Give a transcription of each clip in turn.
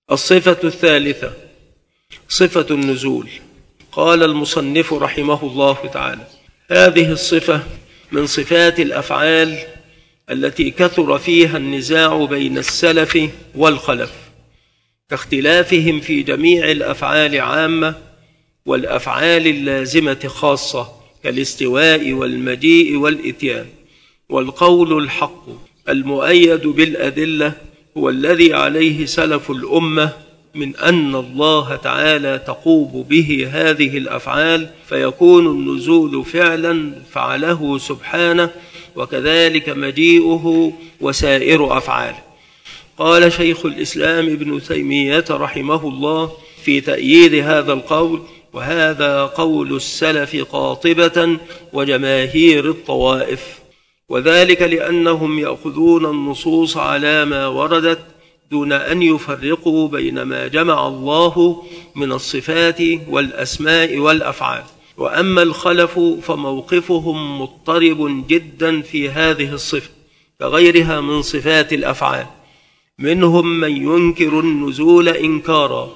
الصفة الثالثة صفة النزول. قال المصنف رحمه الله تعالى: هذه الصفة من صفات الأفعال التي كثر فيها النزاع بين السلف والخلف، كاختلافهم في جميع الأفعال عامة والأفعال اللازمة خاصة، كالاستواء والمجيء والإتيان. والقول الحق المؤيد بالأدلة هو الذي عليه سلف الأمة من أن الله تعالى تقوم به هذه الأفعال، فيكون النزول فعلا فعله سبحانه، وكذلك مجيئه وسائر أفعاله. قال شيخ الإسلام ابن تيمية رحمه الله في تأييد هذا القول: وهذا قول السلف قاطبة وجماهير الطوائف، وذلك لأنهم يأخذون النصوص على ما وردت دون أن يفرقوا بين ما جمع الله من الصفات والأسماء والأفعال. وأما الخلف فموقفهم مضطرب جدا في هذه الصفة كغيرها من صفات الأفعال، منهم من ينكر النزول إنكارا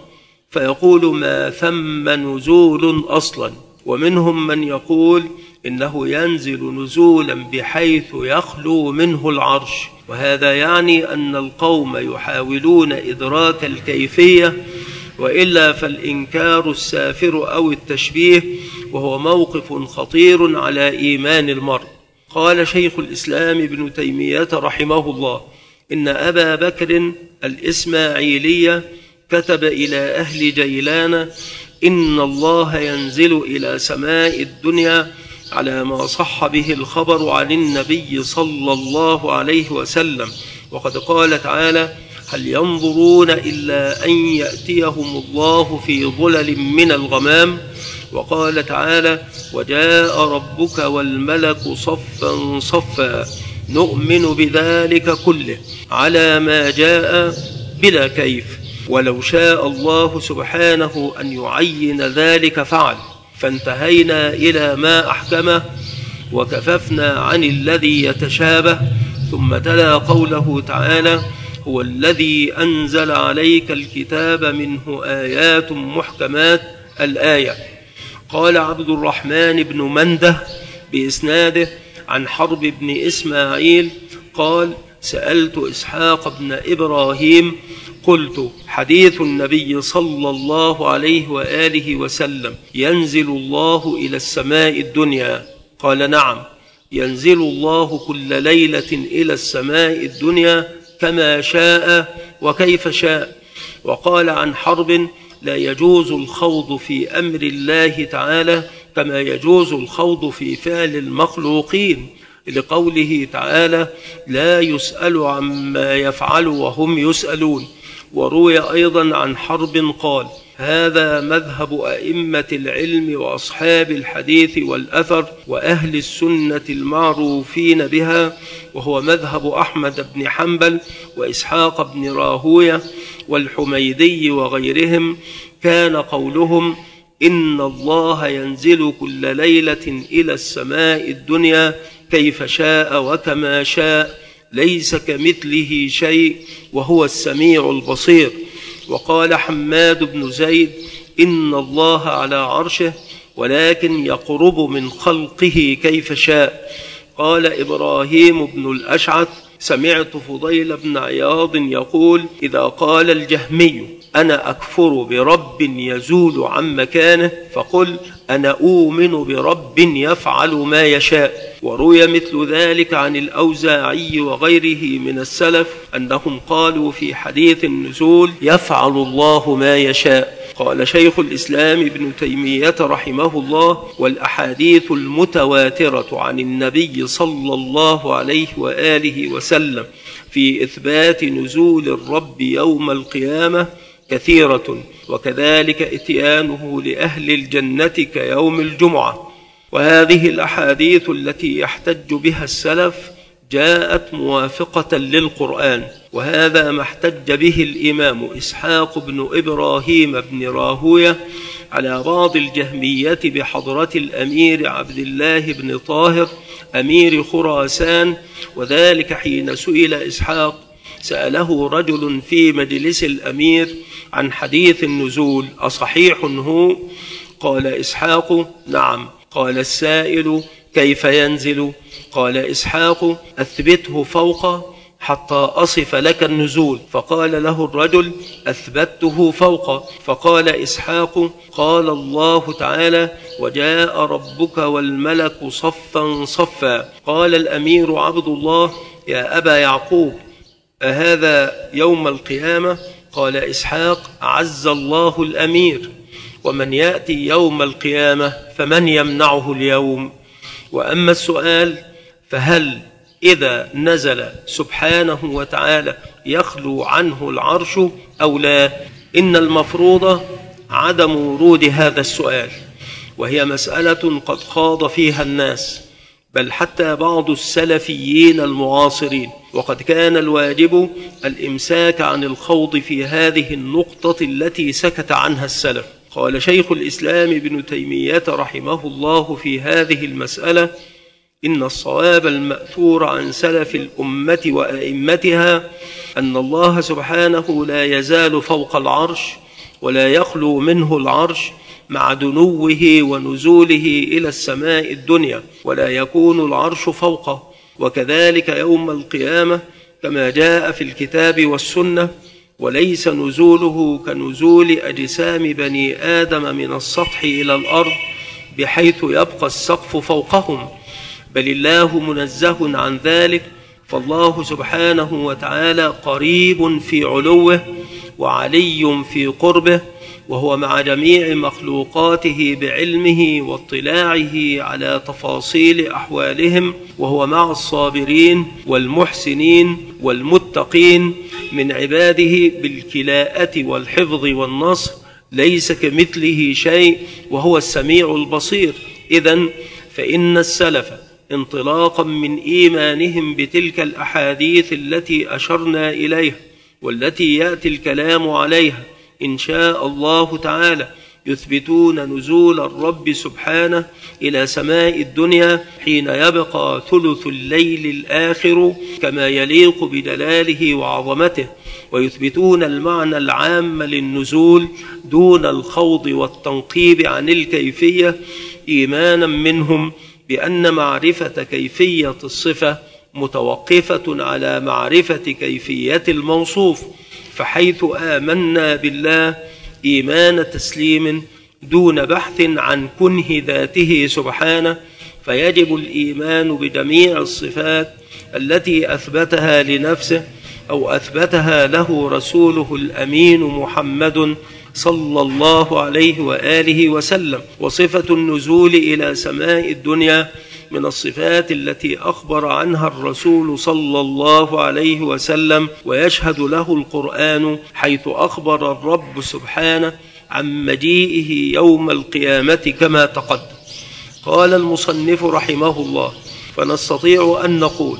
فيقول ما ثم نزول أصلا، ومنهم من يقول إنه ينزل نزولا بحيث يخلو منه العرش. وهذا يعني أن القوم يحاولون إدراك الكيفية، وإلا فالإنكار السافر أو التشبيه، وهو موقف خطير على إيمان المرء. قال شيخ الإسلام ابن تيمية رحمه الله: إن أبا بكر الإسماعيلي كتب إلى أهل جيلان: إن الله ينزل إلى سماء الدنيا على ما صح به الخبر عن النبي صلى الله عليه وسلم. وقد قال تعالى: هل ينظرون إلا أن يأتيهم الله في ظلل من الغمام. وقال تعالى: وجاء ربك والملك صفا صفا نؤمن بذلك كله على ما جاء بلا كيف، ولو شاء الله سبحانه أن يعين ذلك فعل، فانتهينا إلى ما أحكمه وكففنا عن الذي يتشابه. ثم تلا قوله تعالى: هو الذي أنزل عليك الكتاب منه آيات محكمات الآية. قال عبد الرحمن بن منده بإسناده عن حرب بن إسماعيل قال: سألت إسحاق بن إبراهيم قلت: حديث النبي صلى الله عليه وآله وسلم ينزل الله إلى السماء الدنيا؟ قال: نعم، ينزل الله كل ليلة إلى السماء الدنيا كما شاء وكيف شاء. وقال عن حرب: لا يجوز الخوض في أمر الله تعالى كما يجوز الخوض في فعل المخلوقين، لقوله تعالى: لا يسأل عما يفعل وهم يسألون. وروي أيضا عن حرب قال: هذا مذهب أئمة العلم وأصحاب الحديث والأثر وأهل السنة المعروفين بها، وهو مذهب أحمد بن حنبل وإسحاق بن راهوية والحميدي وغيرهم. كان قولهم: إن الله ينزل كل ليلة إلى السماء الدنيا كيف شاء وكما شاء، ليس كمثله شيء وهو السميع البصير. وقال حماد بن زيد: إن الله على عرشه ولكن يقرب من خلقه كيف شاء. قال إبراهيم بن الأشعث: سمعت فضيل بن عياض يقول: إذا قال الجهمي أنا أكفر برب يزول عن مكانه فقل أنا أؤمن برب يفعل ما يشاء. وروي مثل ذلك عن الأوزاعي وغيره من السلف أنهم قالوا في حديث النزول: يفعل الله ما يشاء. قال شيخ الإسلام ابن تيمية رحمه الله: والأحاديث المتواترة عن النبي صلى الله عليه وآله وسلم في إثبات نزول الرب يوم القيامة كثيرة، وكذلك إتيانه لأهل الجنة كيوم الجمعة. وهذه الأحاديث التي يحتج بها السلف جاءت موافقة للقرآن، وهذا ما احتج به الإمام إسحاق بن إبراهيم بن راهوية على بعض الجهمية بحضرة الأمير عبد الله بن طاهر أمير خراسان، وذلك حين سئل إسحاق: سأله رجل في مجلس الأمير عن حديث النزول أصحيح هو؟ قال إسحاق: نعم. قال السائل: كيف ينزل؟ قال إسحاق: أثبته فوق حتى أصف لك النزول. فقال له الرجل: أثبته فوق. فقال إسحاق: قال الله تعالى: وجاء ربك والملك صفا صفا. قال الأمير عبد الله: يا أبا يعقوب، أهذا يوم القيامة؟ قال إسحاق: عز الله الأمير، ومن يأتي يوم القيامة فمن يمنعه اليوم؟ وأما السؤال فهل إذا نزل سبحانه وتعالى يخلو عنه العرش أو لا؟ إن المفروض عدم ورود هذا السؤال، وهي مسألة قد خاض فيها الناس، بل حتى بعض السلفيين المعاصرين، وقد كان الواجب الإمساك عن الخوض في هذه النقطة التي سكت عنها السلف. قال شيخ الإسلام ابن تيمية رحمه الله في هذه المسألة: إن الصواب المأثور عن سلف الأمة وأئمتها أن الله سبحانه لا يزال فوق العرش ولا يخلو منه العرش مع دنوه ونزوله إلى السماء الدنيا، ولا يكون العرش فوقه. وكذلك يوم القيامة كما جاء في الكتاب والسنة، وليس نزوله كنزول أجسام بني آدم من السطح إلى الأرض بحيث يبقى السقف فوقهم، بل الله منزه عن ذلك. فالله سبحانه وتعالى قريب في علوه وعلي في قربه، وهو مع جميع مخلوقاته بعلمه واطلاعه على تفاصيل أحوالهم، وهو مع الصابرين والمحسنين والمتقين من عباده بالكلاءة والحفظ والنصر، ليس كمثله شيء وهو السميع البصير. إذن فإن السلف انطلاقا من إيمانهم بتلك الأحاديث التي أشرنا إليها والتي يأتي الكلام عليها إن شاء الله تعالى، يثبتون نزول الرب سبحانه إلى سماء الدنيا حين يبقى ثلث الليل الآخر كما يليق بدلاله وعظمته، ويثبتون المعنى العام للنزول دون الخوض والتنقيب عن الكيفية، إيمانا منهم بأن معرفة كيفية الصفة متوقفة على معرفة كيفية الموصوف، فحيث آمنا بالله إيمان تسليم دون بحث عن كنه ذاته سبحانه، فيجب الإيمان بجميع الصفات التي أثبتها لنفسه أو أثبتها له رسوله الأمين محمد صلى الله عليه وآله وسلم. وصفة النزول إلى سماء الدنيا من الصفات التي أخبر عنها الرسول صلى الله عليه وسلم ويشهد له القرآن، حيث أخبر الرب سبحانه عن مجيئه يوم القيامة كما تقدم. قال المصنف رحمه الله: فنستطيع أن نقول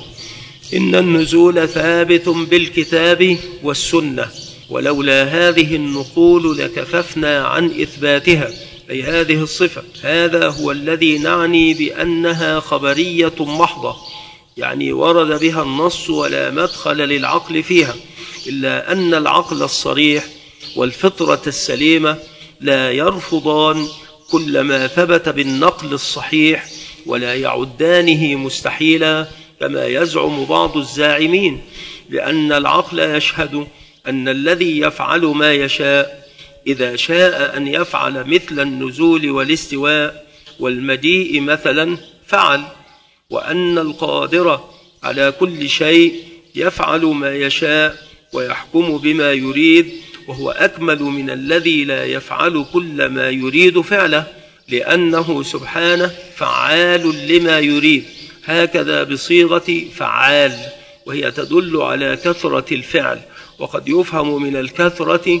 إن النزول ثابت بالكتاب والسنة، ولولا هذه النقول لكففنا عن إثباتها، أي هذه الصفة. هذا هو الذي نعني بأنها خبرية محضة، يعني ورد بها النص ولا مدخل للعقل فيها، إلا أن العقل الصريح والفطرة السليمة لا يرفضان كل ما ثبت بالنقل الصحيح ولا يعدانه مستحيلا كما يزعم بعض الزاعمين، لأن العقل يشهد أن الذي يفعل ما يشاء إذا شاء أن يفعل مثل النزول والاستواء والمجيء مثلا فعل، وأن القادر على كل شيء يفعل ما يشاء ويحكم بما يريد، وهو أكمل من الذي لا يفعل كل ما يريد فعله، لأنه سبحانه فعال لما يريد، هكذا بصيغة فعال، وهي تدل على كثرة الفعل، وقد يفهم من الكثرة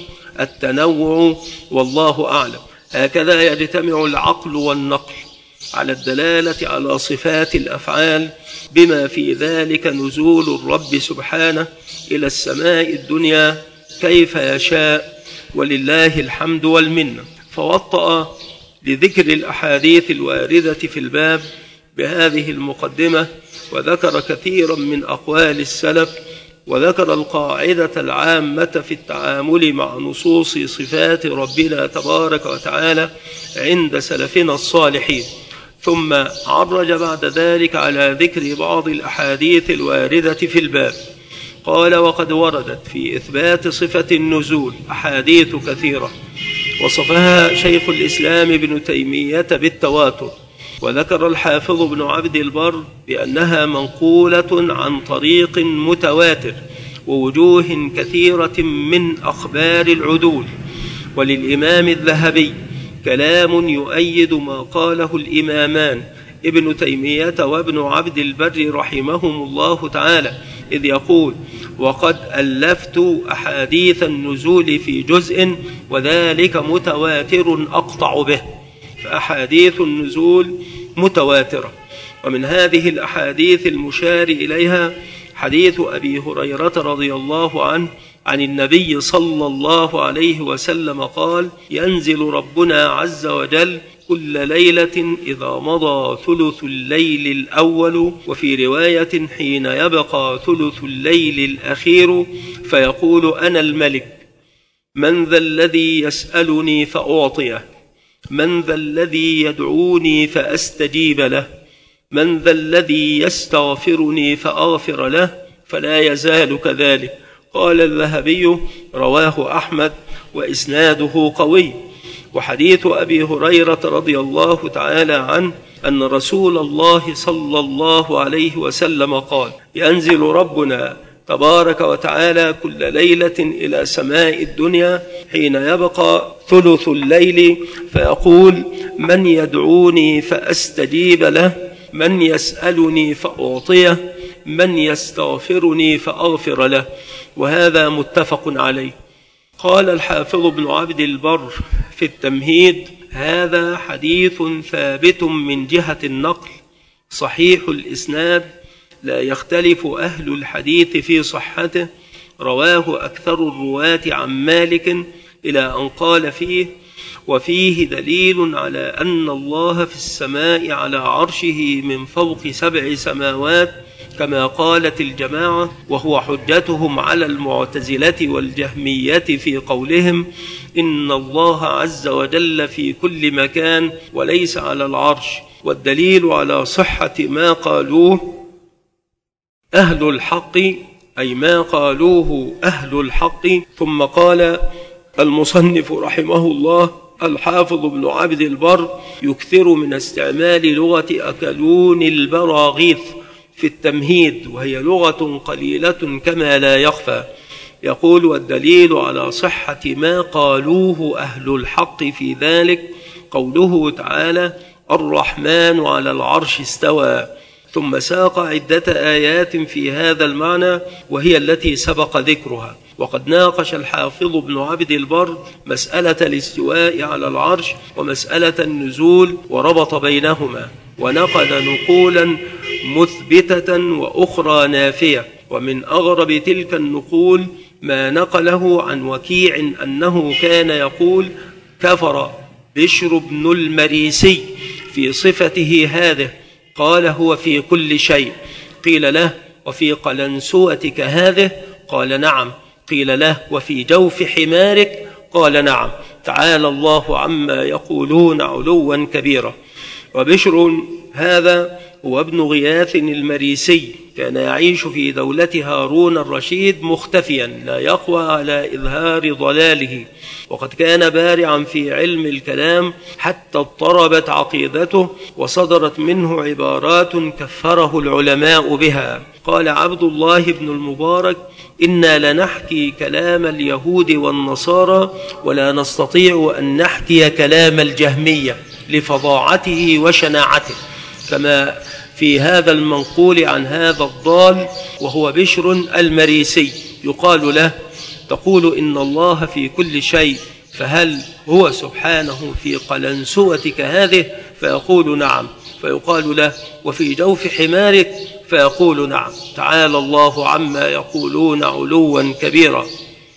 التنوع، والله أعلم. هكذا يجتمع العقل والنقل على الدلالة على صفات الأفعال، بما في ذلك نزول الرب سبحانه إلى السماء الدنيا كيف يشاء، ولله الحمد والمنة. فوطأ لذكر الأحاديث الواردة في الباب بهذه المقدمة، وذكر كثيرا من أقوال السلف وذكر القاعدة العامة في التعامل مع نصوص صفات ربنا تبارك وتعالى عند سلفنا الصالحين، ثم عرج بعد ذلك على ذكر بعض الأحاديث الواردة في الباب. قال: وقد وردت في إثبات صفة النزول أحاديث كثيرة وصفها شيخ الإسلام ابن تيمية بالتواتر، وذكر الحافظ ابن عبد البر بأنها منقولة عن طريق متواتر ووجوه كثيرة من أخبار العدول. وللإمام الذهبي كلام يؤيد ما قاله الإمامان ابن تيمية وابن عبد البر رحمهم الله تعالى، إذ يقول: وقد ألفت أحاديث النزول في جزء وذلك متواتر أقطع به. فأحاديث النزول متواترة. ومن هذه الأحاديث المشار إليها حديث أبي هريرة رضي الله عنه عن النبي صلى الله عليه وسلم قال: ينزل ربنا عز وجل كل ليلة إذا مضى ثلث الليل الأول، وفي رواية حين يبقى ثلث الليل الأخير، فيقول: أنا الملك، من ذا الذي يسألني فأعطيه، من ذا الذي يدعوني فأستجيب له، من ذا الذي يستغفرني فأغفر له، فلا يزال كذلك. قال الذهبي: رواه أحمد وإسناده قوي. وحديث أبي هريرة رضي الله تعالى عنه أن رسول الله صلى الله عليه وسلم قال: ينزل ربنا تبارك وتعالى كل ليلة إلى سماء الدنيا حين يبقى ثلث الليل، فيقول: من يدعوني فأستجيب له، من يسألني فأعطيه، من يستغفرني فأغفر له. وهذا متفق عليه. قال الحافظ ابن عبد البر في التمهيد: هذا حديث ثابت من جهة النقل صحيح الإسناد، لا يختلف أهل الحديث في صحته، رواه أكثر الرواة عن مالك، إلى أن قال فيه: وفيه دليل على أن الله في السماء على عرشه من فوق 7 سماوات، كما قالت الجماعة، وهو حجتهم على المعتزلة والجهمية في قولهم: إن الله عز وجل في كل مكان وليس على العرش. والدليل على صحة ما قالوه أهل الحق، أي ما قالوه أهل الحق. ثم قال المصنف رحمه الله الحافظ ابن عبد البر: يكثر من استعمال لغة أكلون البراغيث في التمهيد، وهي لغة قليلة كما لا يخفى. يقول: والدليل على صحة ما قالوه أهل الحق في ذلك قوله تعالى: الرحمن على العرش استوى. ثم ساق عدة آيات في هذا المعنى وهي التي سبق ذكرها. وقد ناقش الحافظ ابن عبد البر مسألة الاستواء على العرش ومسألة النزول وربط بينهما، ونقد نقولا مثبتة وأخرى نافية. ومن أغرب تلك النقول ما نقله عن وكيع أنه كان يقول: كفر بشر بن المريسي في صفته هذه، قال: هو في كل شيء. قيل له: وفي قلنسوتك هذه؟ قال: نعم. قيل له: وفي جوف حمارك؟ قال: نعم. تعالى الله عما يقولون علوا كبيرا. وبشر هذا هو ابن غياث المريسي، كان يعيش في دولة هارون الرشيد مختفيا لا يقوى على إظهار ضلاله، وقد كان بارعا في علم الكلام حتى اضطربت عقيدته وصدرت منه عبارات كفره العلماء بها. قال عبد الله بن المبارك: إنا لنحكي كلام اليهود والنصارى ولا نستطيع أن نحكي كلام الجهمية لفظاعته وشناعته، كما في هذا المنقول عن هذا الضال وهو بشر المريسي. يقال له: تقول إن الله في كل شيء، فهل هو سبحانه في قلنسوتك هذه؟ فيقول: نعم. فيقال له: وفي جوف حمارك؟ فيقول: نعم. تعالى الله عما يقولون علوا كبيرا.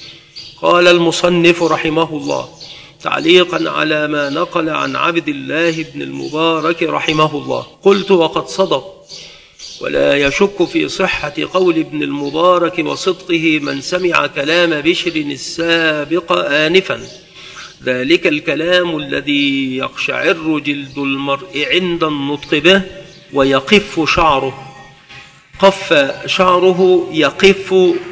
قال المصنف رحمه الله تعليقا على ما نقل عن عبد الله بن المبارك رحمه الله: قلت: وقد صدق ولا يشك في صحة قول ابن المبارك وصدقه من سمع كلام بشر السابق آنفا، ذلك الكلام الذي يقشعر جلد المرء عند النطق به ويقف شعره. قف شعره يقف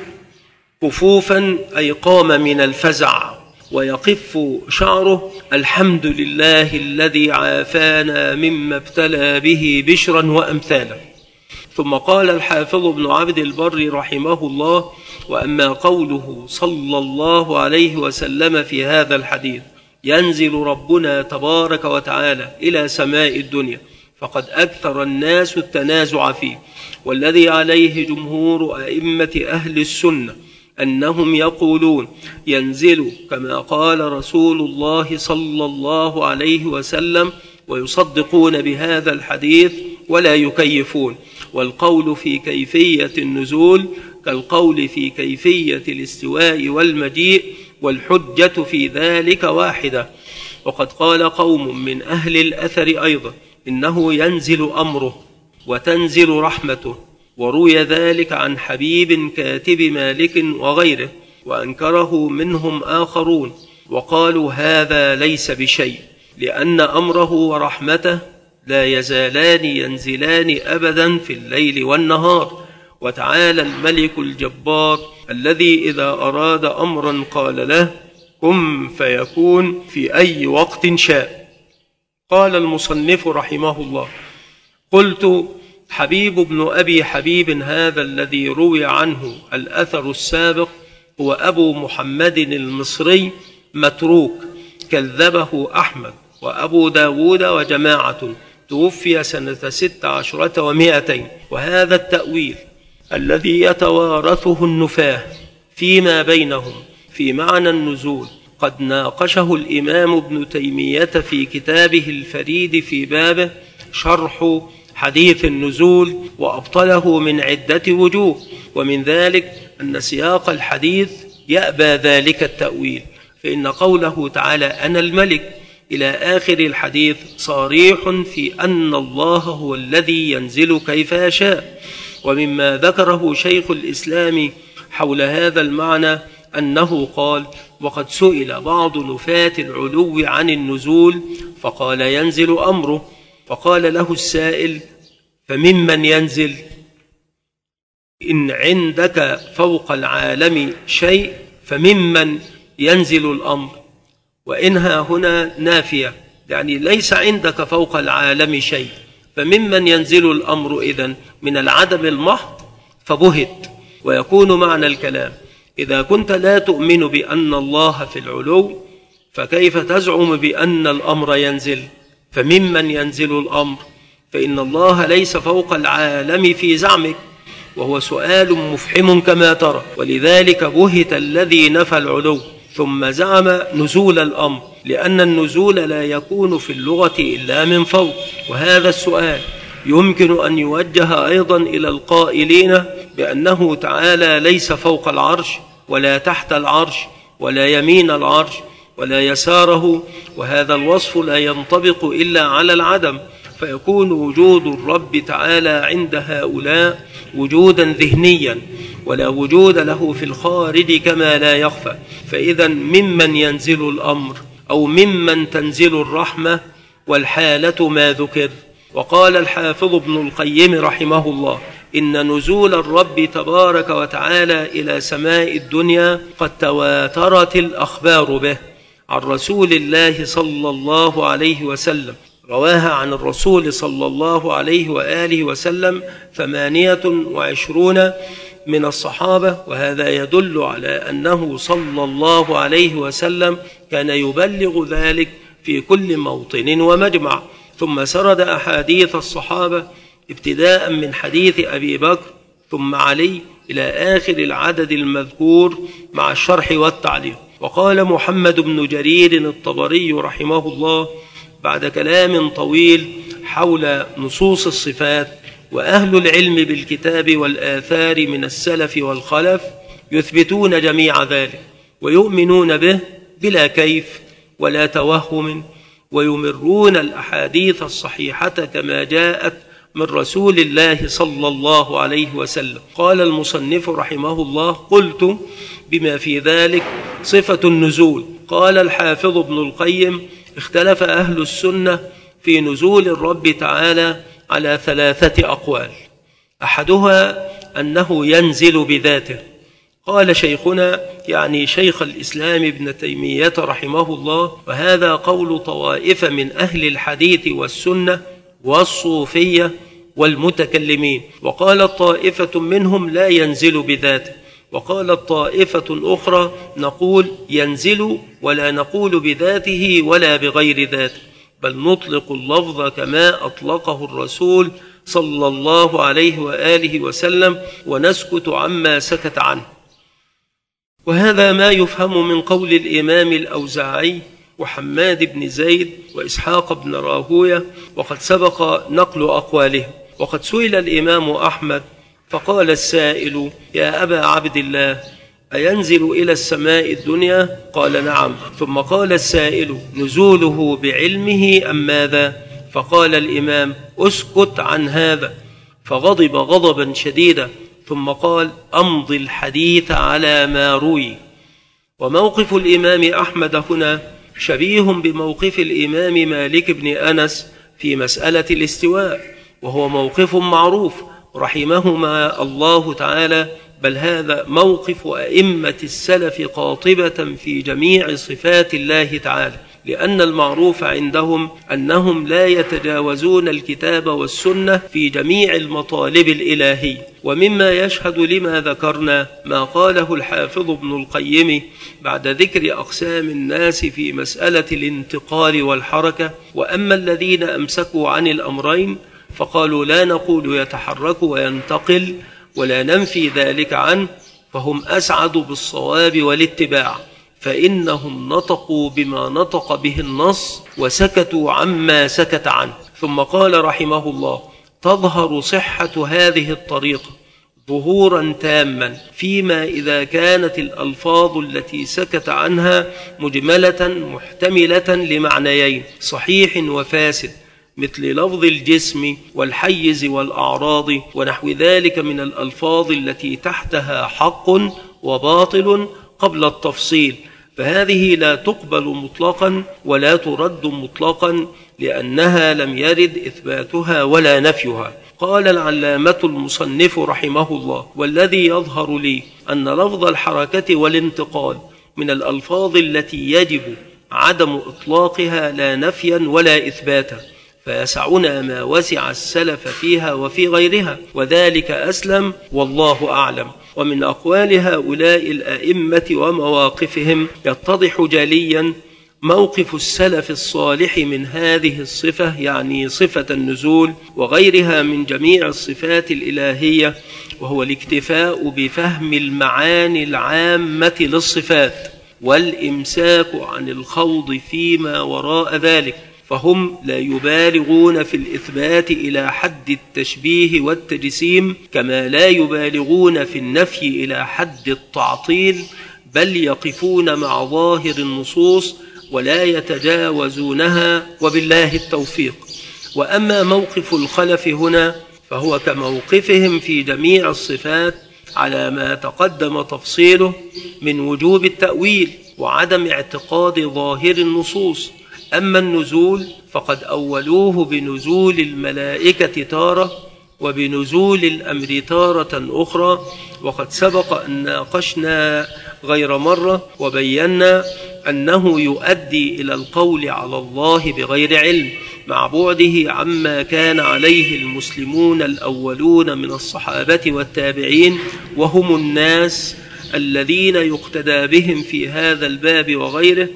كفوفا أي قام من الفزع، ويقف شعره الحمد لله الذي عافانا مما ابتلى به بشرا وأمثاله. ثم قال الحافظ ابن عبد البر رحمه الله: وأما قوله صلى الله عليه وسلم في هذا الحديث ينزل ربنا تبارك وتعالى إلى سماء الدنيا، فقد أكثر الناس التنازع فيه، والذي عليه جمهور أئمة أهل السنة أنهم يقولون ينزل كما قال رسول الله صلى الله عليه وسلم، ويصدقون بهذا الحديث ولا يكيفون. والقول في كيفية النزول كالقول في كيفية الاستواء والمجيء، والحجة في ذلك واحدة. وقد قال قوم من أهل الأثر أيضا إنه ينزل أمره وتنزل رحمته، وروي ذلك عن حبيب كاتب مالك وغيره، وأنكره منهم آخرون وقالوا هذا ليس بشيء، لأن أمره ورحمته لا يزالان ينزلان أبدا في الليل والنهار. وتعالى الملك الجبار الذي إذا أراد أمرا قال له كن فيكون في أي وقت شاء. قال المصنف رحمه الله: قلت: حبيب بن أبي حبيب هذا الذي روي عنه الأثر السابق هو أبو محمد المصري متروك، كذبه أحمد وأبو داود وجماعة، توفي سنة 16 و200. وهذا التأويل الذي يتوارثه النفاة فيما بينهم في معنى النزول قد ناقشه الإمام ابن تيمية في كتابه الفريد في بابه شرح حديث النزول، وأبطله من عدة وجوه، ومن ذلك أن سياق الحديث يأبى ذلك التأويل، فإن قوله تعالى أنا الملك إلى آخر الحديث صريح في أن الله هو الذي ينزل كيف يشاء. ومما ذكره شيخ الإسلام حول هذا المعنى أنه قال: وقد سئل بعض نفاة العلو عن النزول فقال ينزل أمره، فقال له السائل: فممن ينزل؟ إن عندك فوق العالم شيء فممن ينزل الأمر، وإنها هنا نافية، يعني ليس عندك فوق العالم شيء، فممن ينزل الأمر إذن من العدم المحض فبهت. ويكون معنى الكلام: إذا كنت لا تؤمن بأن الله في العلو فكيف تزعم بأن الأمر ينزل؟ فممن ينزل الأمر؟ فإن الله ليس فوق العالم في زعمك، وهو سؤال مفحم كما ترى، ولذلك بهت الذي نفى العلو ثم زعم نزول الأمر، لأن النزول لا يكون في اللغة إلا من فوق. وهذا السؤال يمكن أن يوجه أيضا إلى القائلين بأنه تعالى ليس فوق العرش ولا تحت العرش ولا يمين العرش ولا يساره، وهذا الوصف لا ينطبق إلا على العدم، فيكون وجود الرب تعالى عند هؤلاء وجودا ذهنيا ولا وجود له في الخارج كما لا يخفى. فإذا ممن ينزل الأمر أو ممن تنزل الرحمة، والحالة ما ذكر. وقال الحافظ ابن القيم رحمه الله: إن نزول الرب تبارك وتعالى إلى سماء الدنيا قد تواترت الأخبار به عن رسول الله صلى الله عليه وسلم، رواها عن الرسول صلى الله عليه وآله وسلم 28 من الصحابة، وهذا يدل على أنه صلى الله عليه وسلم كان يبلغ ذلك في كل موطن ومجمع. ثم سرد أحاديث الصحابة ابتداء من حديث أبي بكر ثم علي إلى آخر العدد المذكور مع الشرح والتعليق. وقال محمد بن جرير الطبري رحمه الله بعد كلام طويل حول نصوص الصفات: وأهل العلم بالكتاب والآثار من السلف والخلف يثبتون جميع ذلك ويؤمنون به بلا كيف ولا توهم، ويمرون الأحاديث الصحيحة كما جاءت من رسول الله صلى الله عليه وسلم. قال المصنف رحمه الله: قلت بما في ذلك صفة النزول. قال الحافظ ابن القيم: اختلف أهل السنة في نزول الرب تعالى على 3 أقوال. أحدها أنه ينزل بذاته. قال شيخنا، يعني شيخ الإسلام ابن تيمية رحمه الله: وهذا قول طوائف من أهل الحديث والسنة والصوفية والمتكلمين. وقالت طائفة منهم لا ينزل بذاته، وقالت طائفة أخرى نقول ينزل ولا نقول بذاته ولا بغير ذاته، بل نطلق اللفظ كما أطلقه الرسول صلى الله عليه وآله وسلم ونسكت عما سكت عنه. وهذا ما يفهم من قول الإمام الأوزاعي وحماد بن زيد وإسحاق بن راهوية، وقد سبق نقل أقوالهم. وقد سئل الإمام أحمد فقال السائل: يا أبا عبد الله، أينزل إلى السماء الدنيا؟ قال: نعم. ثم قال السائل: نزوله بعلمه أم ماذا؟ فقال الإمام: أسكت عن هذا. فغضب غضبا شديدا، ثم قال: أمض الحديث على ما روي. وموقف الإمام أحمد هنا شبيه بموقف الإمام مالك بن أنس في مسألة الاستواء، وهو موقف معروف رحمهما الله تعالى، بل هذا موقف أئمة السلف قاطبة في جميع صفات الله تعالى، لأن المعروف عندهم أنهم لا يتجاوزون الكتاب والسنة في جميع المطالب الإلهية. ومما يشهد لما ذكرنا ما قاله الحافظ ابن القيم بعد ذكر أقسام الناس في مسألة الانتقال والحركة: وأما الذين أمسكوا عن الأمرين فقالوا لا نقول يتحرك وينتقل ولا ننفي ذلك عنه، فهم أسعد بالصواب والاتباع، فإنهم نطقوا بما نطق به النص وسكتوا عما سكت عنه. ثم قال رحمه الله: تظهر صحة هذه الطريقة ظهورا تاما فيما إذا كانت الألفاظ التي سكت عنها مجملة محتملة لمعنيين صحيح وفاسد، مثل لفظ الجسم والحيز والأعراض ونحو ذلك من الألفاظ التي تحتها حق وباطل قبل التفصيل، فهذه لا تقبل مطلقا ولا ترد مطلقا، لأنها لم يرد إثباتها ولا نفيها. قال العلامة المصنف رحمه الله: والذي يظهر لي أن لفظ الحركة والانتقال من الألفاظ التي يجب عدم إطلاقها لا نفيا ولا إثباتا، فيسعنا ما وسع السلف فيها وفي غيرها، وذلك أسلم والله أعلم. ومن أقوال هؤلاء الأئمة ومواقفهم يتضح جليا موقف السلف الصالح من هذه الصفة، يعني صفة النزول وغيرها من جميع الصفات الإلهية، وهو الاكتفاء بفهم المعاني العامة للصفات والإمساك عن الخوض فيما وراء ذلك، فهم لا يبالغون في الإثبات إلى حد التشبيه والتجسيم، كما لا يبالغون في النفي إلى حد التعطيل، بل يقفون مع ظاهر النصوص ولا يتجاوزونها، وبالله التوفيق. وأما موقف الخلف هنا فهو كموقفهم في جميع الصفات على ما تقدم تفصيله من وجوب التأويل وعدم اعتقاد ظاهر النصوص. أما النزول فقد أولوه بنزول الملائكة تارة وبنزول الأمر تارة أخرى، وقد سبق أن ناقشنا غير مرة وبينا أنه يؤدي إلى القول على الله بغير علم، مع بعده عما كان عليه المسلمون الأولون من الصحابة والتابعين، وهم الناس الذين يقتدى بهم في هذا الباب وغيره،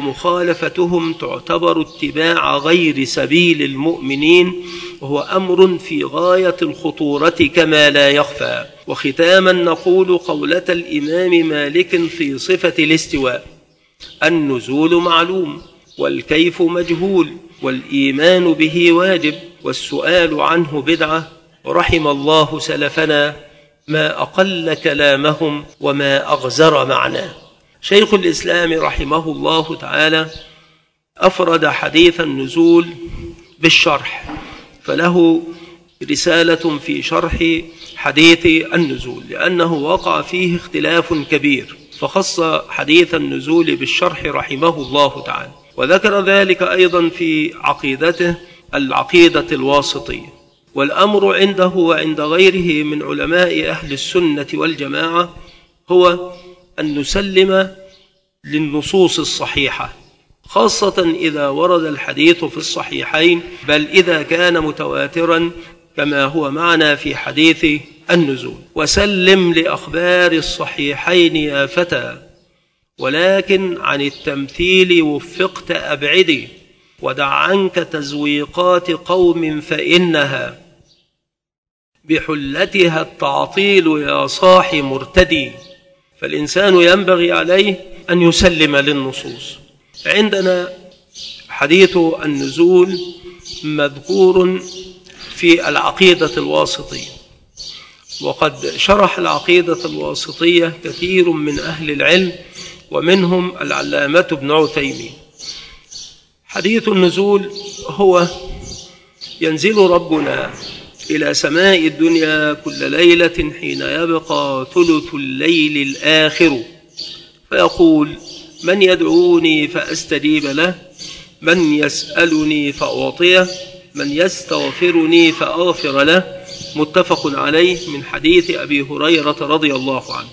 ومخالفتهم تعتبر اتباع غير سبيل المؤمنين، وهو أمر في غاية الخطورة كما لا يخفى. وختاما نقول قولة الإمام مالك في صفة الاستواء: النزول معلوم والكيف مجهول والإيمان به واجب والسؤال عنه بدعة، ورحم الله سلفنا ما أقل كلامهم وما أغزر معناه. شيخ الإسلام رحمه الله تعالى أفرد حديث النزول بالشرح، فله رسالة في شرح حديث النزول، لأنه وقع فيه اختلاف كبير، فخص حديث النزول بالشرح رحمه الله تعالى، وذكر ذلك أيضا في عقيدته العقيدة الواسطية. والأمر عنده وعند غيره من علماء أهل السنة والجماعة هو أن نسلم للنصوص الصحيحة، خاصة إذا ورد الحديث في الصحيحين، بل إذا كان متواترا كما هو معنا في حديث النزول. وسلم لأخبار الصحيحين يا فتى، ولكن عن التمثيل وفقت أبعدي، ودع عنك تزويقات قوم فإنها بحلتها التعطيل يا صاح مرتدي. فالإنسان ينبغي عليه أن يسلم للنصوص. عندنا حديث النزول مذكور في العقيدة الواسطية، وقد شرح العقيدة الواسطية كثير من أهل العلم، ومنهم العلامة ابن عثيمين. حديث النزول هو ينزل ربنا إلى سماء الدنيا كل ليلة حين يبقى ثلث الليل الآخر، فيقول: من يدعوني فأستجيب له، من يسألني فأعطيه، من يستغفرني فأغفر له. متفق عليه من حديث أبي هريرة رضي الله عنه.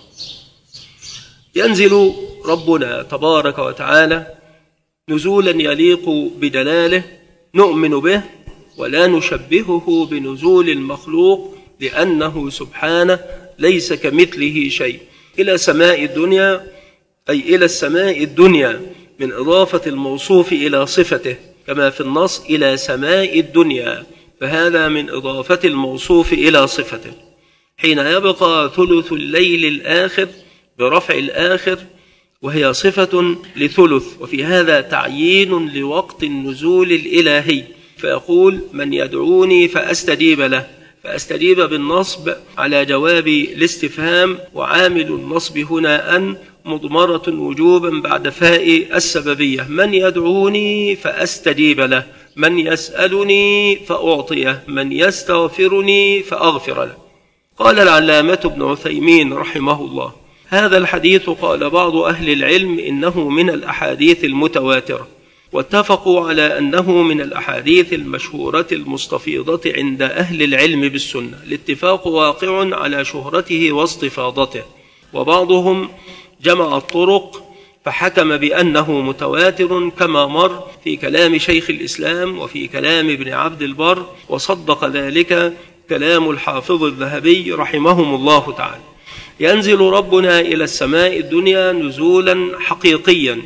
ينزل ربنا تبارك وتعالى نزولا يليق بدلاله، نؤمن به ولا نشبهه بنزول المخلوق، لأنه سبحانه ليس كمثله شيء، إلى سماء الدنيا، أي إلى السماء الدنيا من إضافة الموصوف إلى صفته، كما في النص إلى سماء الدنيا، فهذا من إضافة الموصوف إلى صفته. حين يبقى ثلث الليل الآخر برفع الآخر، وهي صفة لثلث، وفي هذا تعيين لوقت النزول الإلهي، فيقول: من يدعوني فأستجيب له، فأستجيب بالنصب على جواب الاستفهام، وعامل النصب هنا أن مضمرة وجوبا بعد فاء السببية. من يدعوني فأستجيب له، من يسألني فأعطيه، من يستغفرني فأغفر له. قال العلامة ابن عثيمين رحمه الله: هذا الحديث قال بعض أهل العلم إنه من الأحاديث المتواترة، واتفقوا على أنه من الأحاديث المشهورة المستفيضة عند أهل العلم بالسنة. الاتفاق واقع على شهرته واستفاضته، وبعضهم جمع الطرق فحكم بأنه متواتر، كما مر في كلام شيخ الإسلام وفي كلام ابن عبد البر، وصدق ذلك كلام الحافظ الذهبي رحمهم الله تعالى. ينزل ربنا إلى السماء الدنيا نزولا حقيقيا،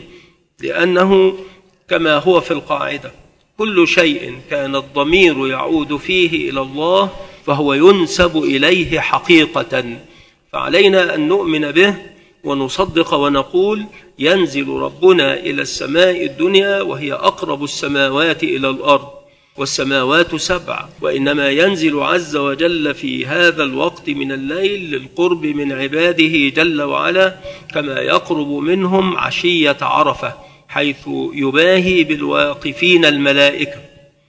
لأنه كما هو في القاعدة: كل شيء كان الضمير يعود فيه إلى الله فهو ينسب إليه حقيقة، فعلينا أن نؤمن به ونصدق ونقول: ينزل ربنا إلى السماء الدنيا، وهي أقرب السماوات إلى الأرض، والسماوات 7، وإنما ينزل عز وجل في هذا الوقت من الليل للقرب من عباده جل وعلا، كما يقرب منهم عشية عرفة، حيث يباهي بالواقفين الملائكة.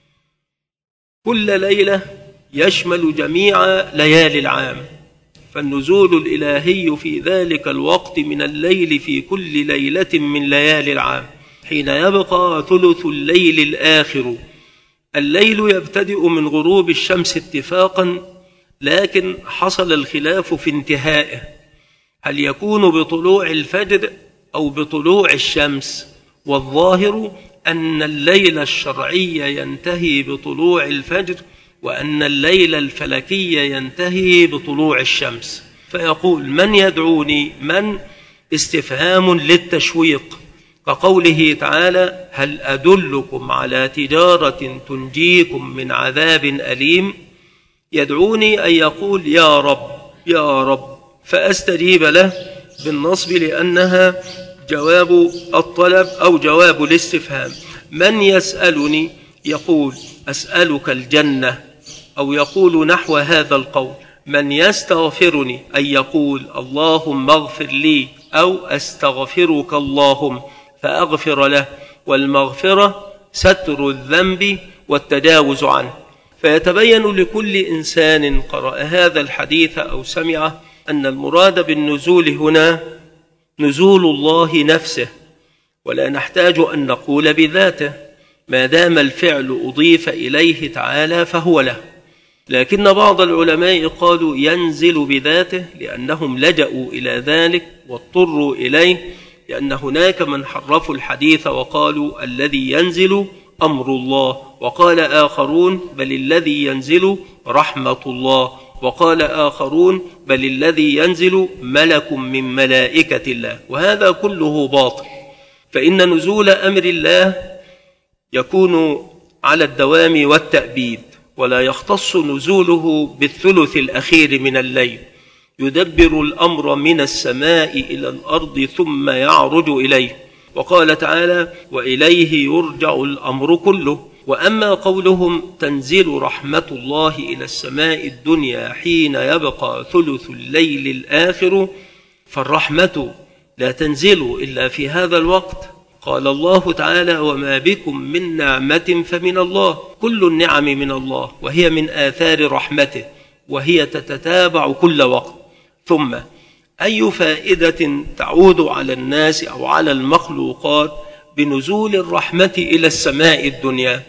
كل ليلة يشمل جميع ليالي العام، فالنزول الإلهي في ذلك الوقت من الليل في كل ليلة من ليالي العام، حين يبقى ثلث الليل الآخر. الليل يبتدئ من غروب الشمس اتفاقا، لكن حصل الخلاف في انتهائه، هل يكون بطلوع الفجر أو بطلوع الشمس؟ والظاهر أن الليل الشرعي ينتهي بطلوع الفجر، وأن الليل الفلكي ينتهي بطلوع الشمس. فيقول: من يدعوني، من استفهام للتشويق، كقوله تعالى: هل أدلكم على تجارة تنجيكم من عذاب أليم. يدعوني أن يقول: يا رب يا رب، فأستجيب له بالنصب لأنها جواب الطلب أو جواب الاستفهام. من يسألني يقول: أسألك الجنة، أو يقول نحو هذا القول. من يستغفرني أن يقول: اللهم اغفر لي، أو أستغفرك اللهم فأغفر له. والمغفرة ستر الذنب والتجاوز عنه. فيتبين لكل إنسان قرأ هذا الحديث أو سمعه أن المراد بالنزول هنا نزول الله نفسه، ولا نحتاج أن نقول بذاته ما دام الفعل أضيف إليه تعالى فهو له. لكن بعض العلماء قالوا ينزل بذاته لأنهم لجأوا إلى ذلك واضطروا إليه، لأن هناك من حرفوا الحديث وقالوا الذي ينزل أمر الله، وقال آخرون بل الذي ينزل رحمة الله، وقال آخرون بل الذي ينزل ملك من ملائكة الله، وهذا كله باطل. فإن نزول أمر الله يكون على الدوام والتأبيد، ولا يختص نزوله بالثلث الأخير من الليل، يدبر الأمر من السماء إلى الأرض ثم يعرج إليه. وقال تعالى وإليه يرجع الأمر كله. وأما قولهم تنزل رحمة الله إلى السماء الدنيا حين يبقى ثلث الليل الآخر، فالرحمة لا تنزل إلا في هذا الوقت. قال الله تعالى وما بكم من نعمة فمن الله، كل النعم من الله، وهي من آثار رحمته، وهي تتتابع كل وقت. ثم أي فائدة تعود على الناس أو على المخلوقات بنزول الرحمة إلى السماء الدنيا؟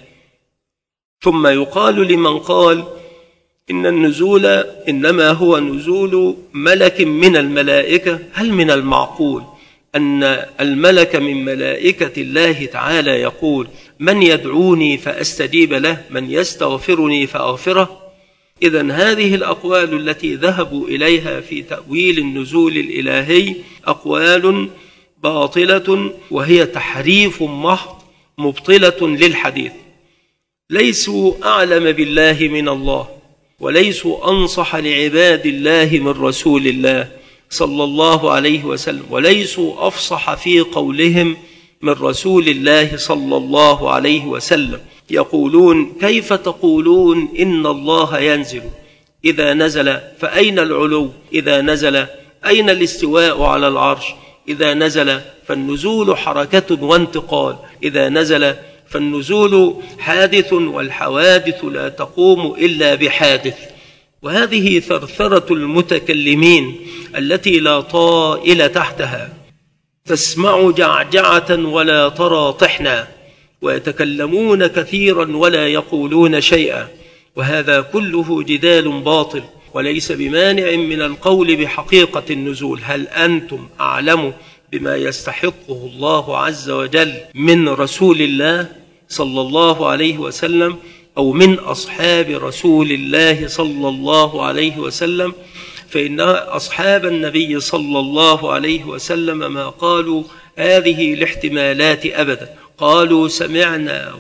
ثم يقال لمن قال إن النزول إنما هو نزول ملك من الملائكة، هل من المعقول أن الملك من ملائكة الله تعالى يقول من يدعوني فأستجيب له، من يستغفرني فأغفره؟ إذن هذه الأقوال التي ذهبوا إليها في تأويل النزول الإلهي أقوال باطلة، وهي تحريف محض مبطلة للحديث. ليسوا أعلم بالله من الله، وليسوا أنصح لعباد الله من رسول الله صلى الله عليه وسلم، وليسوا أفصح في قولهم من رسول الله صلى الله عليه وسلم. يقولون كيف تقولون إن الله ينزل؟ إذا نزل فأين العلو؟ إذا نزل أين الاستواء على العرش؟ إذا نزل فالنزول حركة وانتقال، إذا نزل فالنزول حادث، والحوادث لا تقوم إلا بحادث. وهذه ثرثرة المتكلمين التي لا طائل تحتها، تسمع جعجعة ولا ترى طحنا، ويتكلمون كثيرا ولا يقولون شيئا، وهذا كله جدال باطل، وليس بمانع من القول بحقيقة النزول. هل أنتم أعلم بما يستحقه الله عز وجل من رسول الله صلى الله عليه وسلم أو من أصحاب رسول الله صلى الله عليه وسلم؟ فإن أصحاب النبي صلى الله عليه وسلم ما قالوا هذه الاحتمالات أبدا، قالوا سمعنا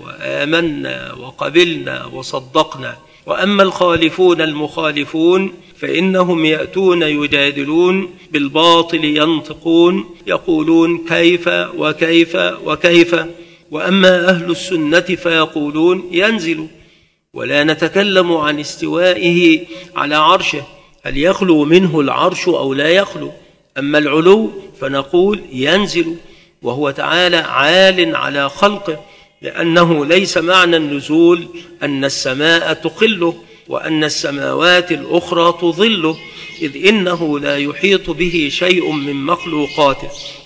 وآمنا وقبلنا وصدقنا. وأما الخالفون المخالفون فإنهم يأتون يجادلون بالباطل، ينطقون يقولون كيف وكيف وكيف. وأما أهل السنة فيقولون ينزل، ولا نتكلم عن استوائه على عرشه، هل يخلو منه العرش أو لا يخلو. أما العلو فنقول ينزل، وهو تعالى عال على خلقه، لأنه ليس معنى النزول أن السماء تقله وأن السماوات الأخرى تظله، إذ إنه لا يحيط به شيء من مخلوقاته.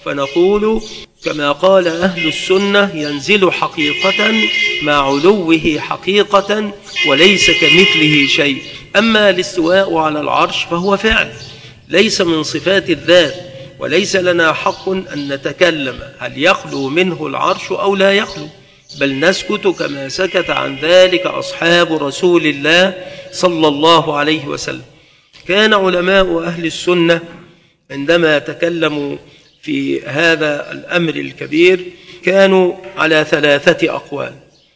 فنقول كما قال أهل السنة ينزل حقيقة مع علوه حقيقة وليس كمثله شيء. أما الاستواء على العرش فهو فعل ليس من صفات الذات، وليس لنا حق أن نتكلم هل يخلو منه العرش أو لا يخلو، بل نسكت كما سكت عن ذلك أصحاب رسول الله صلى الله عليه وسلم. كان علماء أهل السنة عندما تكلموا في هذا الأمر الكبير كانوا على 3 أقوال: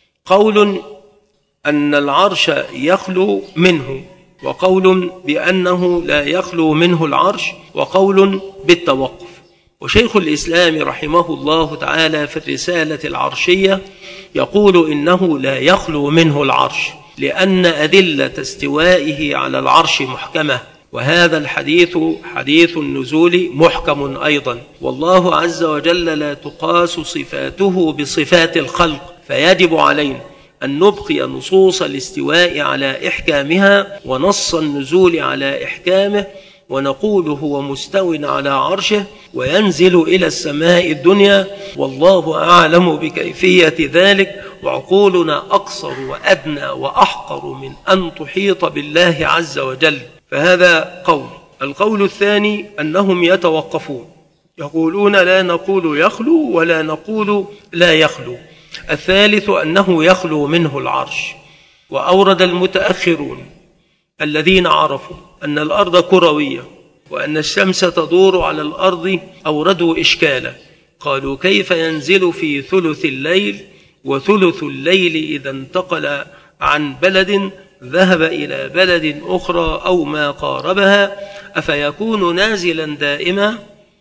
قول أن العرش يخلو منه، وقول بأنه لا يخلو منه العرش، وقول بالتوقف. وشيخ الإسلام رحمه الله تعالى في الرسالة العرشية يقول إنه لا يخلو منه العرش، لأن أدلة استوائه على العرش محكمة، وهذا الحديث حديث النزول محكم أيضا. والله عز وجل لا تقاس صفاته بصفات الخلق، فيجب علينا أن نبقي نصوص الاستواء على إحكامها ونص النزول على إحكامه، ونقول هو مستو على عرشه وينزل إلى السماء الدنيا، والله أعلم بكيفية ذلك، وعقولنا أقصر وأدنى وأحقر من أن تحيط بالله عز وجل. فهذا قول. القول الثاني أنهم يتوقفون، يقولون لا نقول يخلو ولا نقول لا يخلو. الثالث أنه يخلو منه العرش. وأورد المتأخرون الذين عرفوا أن الأرض كروية وأن الشمس تدور على الأرض أوردوا إشكالا، قالوا كيف ينزل في ثلث الليل، وثلث الليل إذا انتقل عن بلد ذهب إلى بلد أخرى أو ما قاربها أفيكون نازلا دائما؟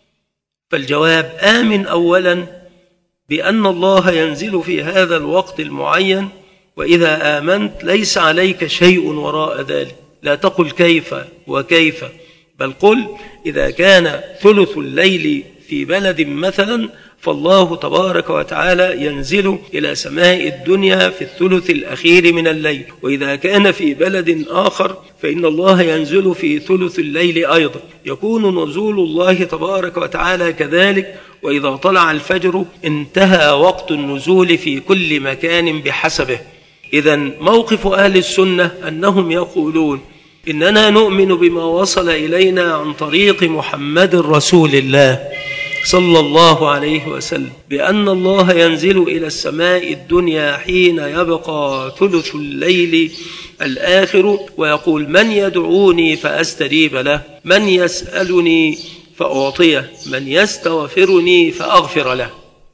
فالجواب آمن أولا بأن الله ينزل في هذا الوقت المعين، وإذا آمنت ليس عليك شيء وراء ذلك، لا تقل كيف وكيف، بل قل إذا كان ثلث الليل في بلد مثلا فالله تبارك وتعالى ينزل إلى سماء الدنيا في الثلث الأخير من الليل، وإذا كان في بلد آخر فإن الله ينزل في ثلث الليل أيضا. يكون نزول الله تبارك وتعالى كذلك، وإذا طلع الفجر انتهى وقت النزول في كل مكان بحسبه. إذن موقف أهل السنة أنهم يقولون إننا نؤمن بما وصل إلينا عن طريق محمد رسول الله صلى الله عليه وسلم، بأن الله ينزل إلى السماء الدنيا حين يبقى ثلث الليل الآخر ويقول من يدعوني فأستجيب له، من يسألني فأعطيه، من يستغفرني فأغفر له.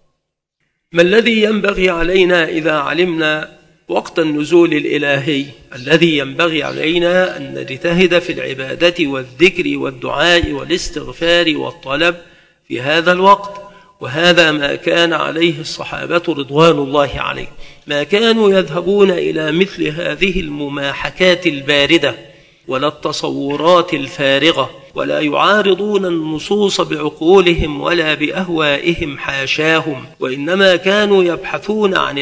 ما الذي ينبغي علينا إذا علمنا وقت النزول الإلهي؟ الذي ينبغي علينا أن نجتهد في العبادة والذكر والدعاء والاستغفار والطلب في هذا الوقت، وهذا ما كان عليه الصحابة رضوان الله عليه، ما كانوا يذهبون إلى مثل هذه المماحكات الباردة ولا التصورات الفارغة، ولا يعارضون النصوص بعقولهم ولا بأهوائهم حاشاهم، وإنما كانوا يبحثون عن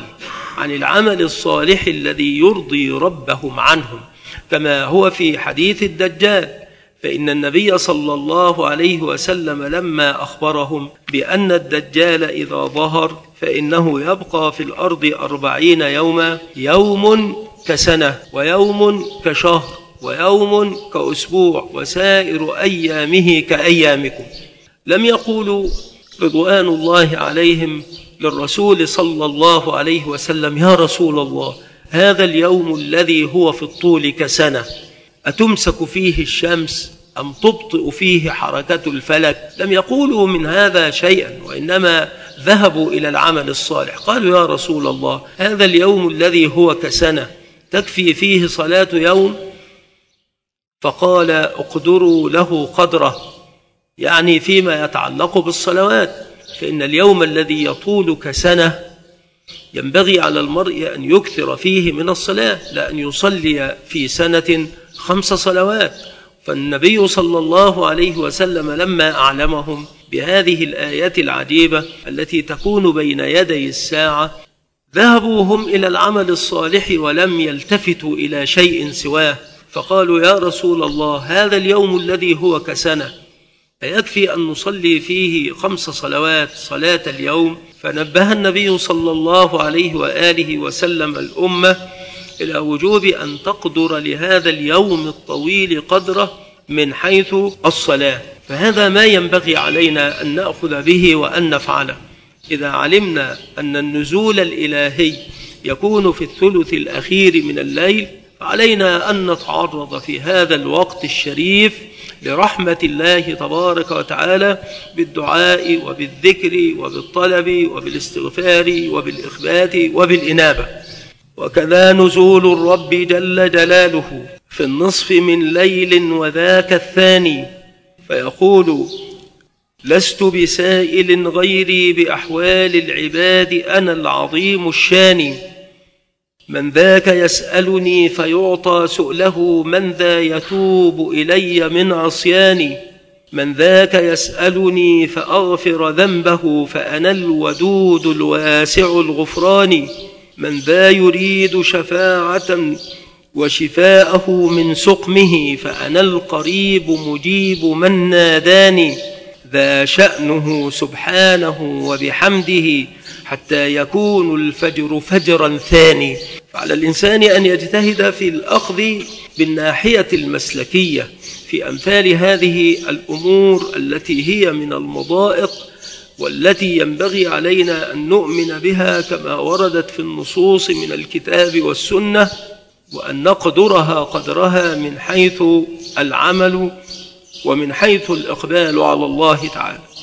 العمل الصالح الذي يرضي ربهم عنهم، كما هو في حديث الدجال. فإن النبي صلى الله عليه وسلم لما أخبرهم بأن الدجال إذا ظهر فإنه يبقى في الأرض 40 يوما، يوم كسنة ويوم كشهر ويوم كأسبوع وسائر أيامه كأيامكم، لم يقولوا رضوان الله عليهم للرسول صلى الله عليه وسلم يا رسول الله هذا اليوم الذي هو في الطول كسنة أتمسك فيه الشمس أم تبطئ فيه حركة الفلك؟ لم يقولوا من هذا شيئا، وإنما ذهبوا إلى العمل الصالح. قالوا يا رسول الله هذا اليوم الذي هو كسنة تكفي فيه صلاة يوم؟ فقال اقدروا له قدره، يعني فيما يتعلق بالصلوات، فإن اليوم الذي يطول كسنة ينبغي على المرء أن يكثر فيه من الصلاة، لا أن يصلي في سنة 5 صلوات. فالنبي صلى الله عليه وسلم لما أعلمهم بهذه الآيات العجيبة التي تكون بين يدي الساعة ذهبوا هم إلى العمل الصالح ولم يلتفتوا إلى شيء سواه، فقالوا يا رسول الله هذا اليوم الذي هو كسنة أيكفي أن نصلي فيه 5 صلوات صلاة اليوم؟ فنبه النبي صلى الله عليه وآله وسلم الأمة إلى وجوب أن تقدر لهذا اليوم الطويل قدره من حيث الصلاة. فهذا ما ينبغي علينا أن نأخذ به وأن نفعله. إذا علمنا أن النزول الإلهي يكون في الثلث الأخير من الليل، فعلينا أن نتعرض في هذا الوقت الشريف لرحمة الله تبارك وتعالى بالدعاء وبالذكر وبالطلب وبالاستغفار وبالإخبات وبالإنابة. وكذا نزول الرب جل جلاله في النصف من ليل وذاك الثاني، فيقول لست بسائل غيري بأحوال العباد أنا العظيم الشاني، من ذاك يسألني فيعطى سؤله، من ذا يتوب إلي من عصياني، من ذاك يسألني فأغفر ذنبه فأنا الودود الواسع الغفران، من ذا يريد شفاعة وشفاءه من سقمه فأنا القريب مجيب من ناداني ذا شأنه سبحانه وبحمده حتى يكون الفجر فجرا ثاني. فعلى الإنسان أن يجتهد في الأخذ بالناحية المسلكية في أمثال هذه الأمور التي هي من المضائق والتي ينبغي علينا أن نؤمن بها كما وردت في النصوص من الكتاب والسنة، وأن نقدرها قدرها من حيث العمل ومن حيث الإقبال على الله تعالى.